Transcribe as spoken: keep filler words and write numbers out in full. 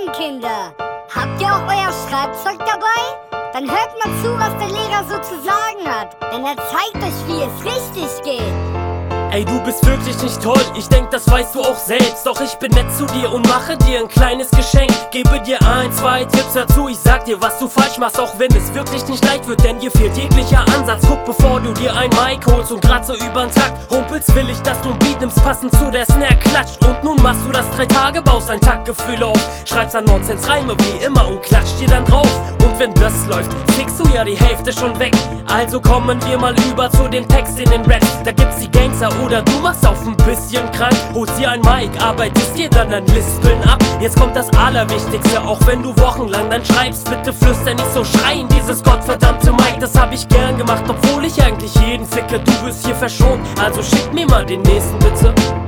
Morgen, Kinder. Habt ihr auch euer Schreibzeug dabei? Dann hört mal zu, was der Lehrer so zu sagen hat. Denn er zeigt euch, wie es richtig geht. Ey, du bist wirklich nicht toll, ich denk, das weißt du auch selbst. Doch ich bin nett zu dir und mache dir ein kleines Geschenk. Gebe dir ein, zwei Tipps dazu, ich sag dir, was du falsch machst. Auch wenn es wirklich nicht leicht wird, denn dir fehlt jeglicher Ansatz. Guck, bevor du dir ein Mic holst und grad so übern Takt humpelst, will ich, dass du ein Beat nimmst, passend zu der Snare klatscht. Und nun machst du das drei Tage, baust ein Taktgefühl auf, schreibst an Nonsens Reime wie immer und klatscht dir dann drauf. Und wenn das läuft, kriegst du ja die Hälfte schon weg. Also kommen wir mal über zu dem Text in den Raps. Da gibt's die Gangster oder du machst auf ein bisschen krank. Holst dir ein Mic, arbeitest dir dann ein Lispeln ab. Jetzt kommt das Allerwichtigste, auch wenn du wochenlang dann schreibst. Bitte flüster nicht so schreien, dieses gottverdammte Mic. Das hab ich gern gemacht, obwohl ich eigentlich jeden ficke. Du wirst hier verschont, also schick mir mal den nächsten bitte.